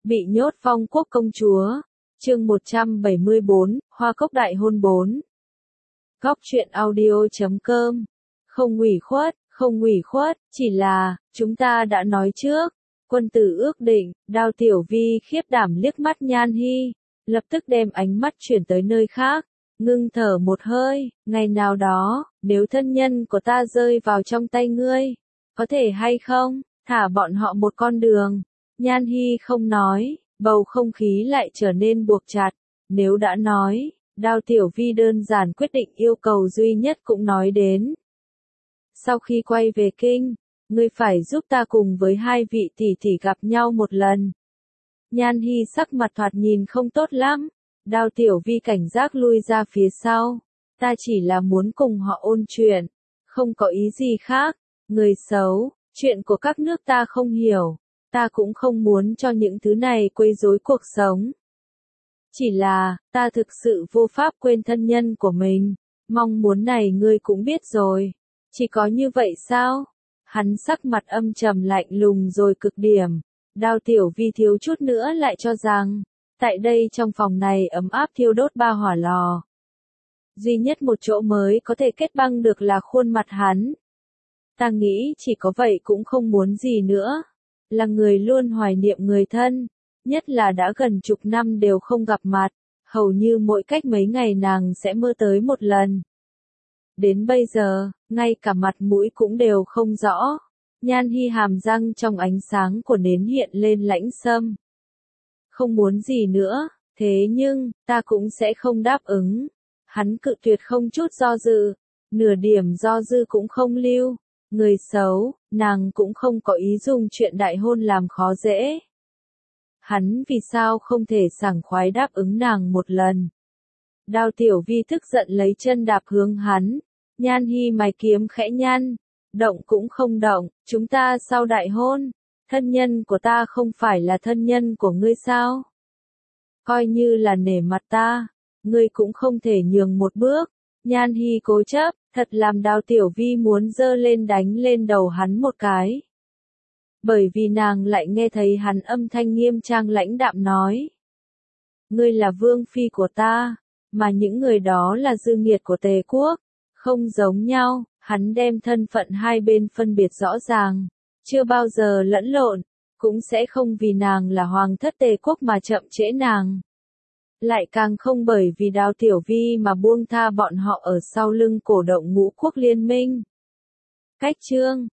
Bị nhốt Phong Quốc công chúa. Chương 174, Hoa Cốc đại hôn 4. Góc truyện audio.com. Không ủy khuất, chỉ là, chúng ta đã nói trước. Quân tử ước định, Đao Tiểu Vi khiếp đảm liếc mắt Nhan Hi, lập tức đem ánh mắt chuyển tới nơi khác, ngưng thở một hơi, ngày nào đó, nếu thân nhân của ta rơi vào trong tay ngươi, có thể hay không, thả bọn họ một con đường. Nhan Hi không nói, bầu không khí lại trở nên buộc chặt, nếu đã nói, Đao Tiểu Vi đơn giản quyết định yêu cầu duy nhất cũng nói đến. Sau khi quay về kinh, ngươi phải giúp ta cùng với hai vị tỷ tỷ gặp nhau một lần. Nhan Hi sắc mặt thoạt nhìn không tốt lắm, Đao Tiểu Vi cảnh giác lui ra phía sau, ta chỉ là muốn cùng họ ôn chuyện, không có ý gì khác, người xấu, chuyện của các nước ta không hiểu, ta cũng không muốn cho những thứ này quấy rối cuộc sống. Chỉ là, ta thực sự vô pháp quên thân nhân của mình, mong muốn này ngươi cũng biết rồi, chỉ có như vậy sao? Hắn sắc mặt âm trầm lạnh lùng rồi cực điểm, Đao Tiểu Vi thiếu chút nữa lại cho rằng, tại đây trong phòng này ấm áp thiêu đốt ba hỏa lò. Duy nhất một chỗ mới có thể kết băng được là khuôn mặt hắn. Ta nghĩ chỉ có vậy cũng không muốn gì nữa. Là người luôn hoài niệm người thân, nhất là đã gần chục năm đều không gặp mặt, hầu như mỗi cách mấy ngày nàng sẽ mơ tới một lần. Đến bây giờ, ngay cả mặt mũi cũng đều không rõ. Nhan Hi hàm răng trong ánh sáng của nến hiện lên lãnh sâm. Không muốn gì nữa, thế nhưng, ta cũng sẽ không đáp ứng. Hắn cự tuyệt không chút do dự, nửa điểm do dự cũng không lưu. Người xấu, nàng cũng không có ý dùng chuyện đại hôn làm khó dễ. Hắn vì sao không thể sảng khoái đáp ứng nàng một lần. Đao Tiểu Vi tức giận lấy chân đạp hướng hắn. Nhan Hi mày kiếm khẽ nhăn, động cũng không động, chúng ta sau đại hôn, thân nhân của ta không phải là thân nhân của ngươi sao? Coi như là nể mặt ta, ngươi cũng không thể nhường một bước. Nhan Hi cố chấp, thật làm Đao Tiểu Vi muốn giơ lên đánh lên đầu hắn một cái. Bởi vì nàng lại nghe thấy hắn âm thanh nghiêm trang lãnh đạm nói. Ngươi là vương phi của ta, mà những người đó là dư nghiệt của Tề quốc. Không giống nhau, hắn đem thân phận hai bên phân biệt rõ ràng, chưa bao giờ lẫn lộn, cũng sẽ không vì nàng là hoàng thất Tề quốc mà chậm trễ nàng. Lại càng không bởi vì Đao Tiểu Vi mà buông tha bọn họ ở sau lưng cổ động ngũ quốc liên minh. Cách chương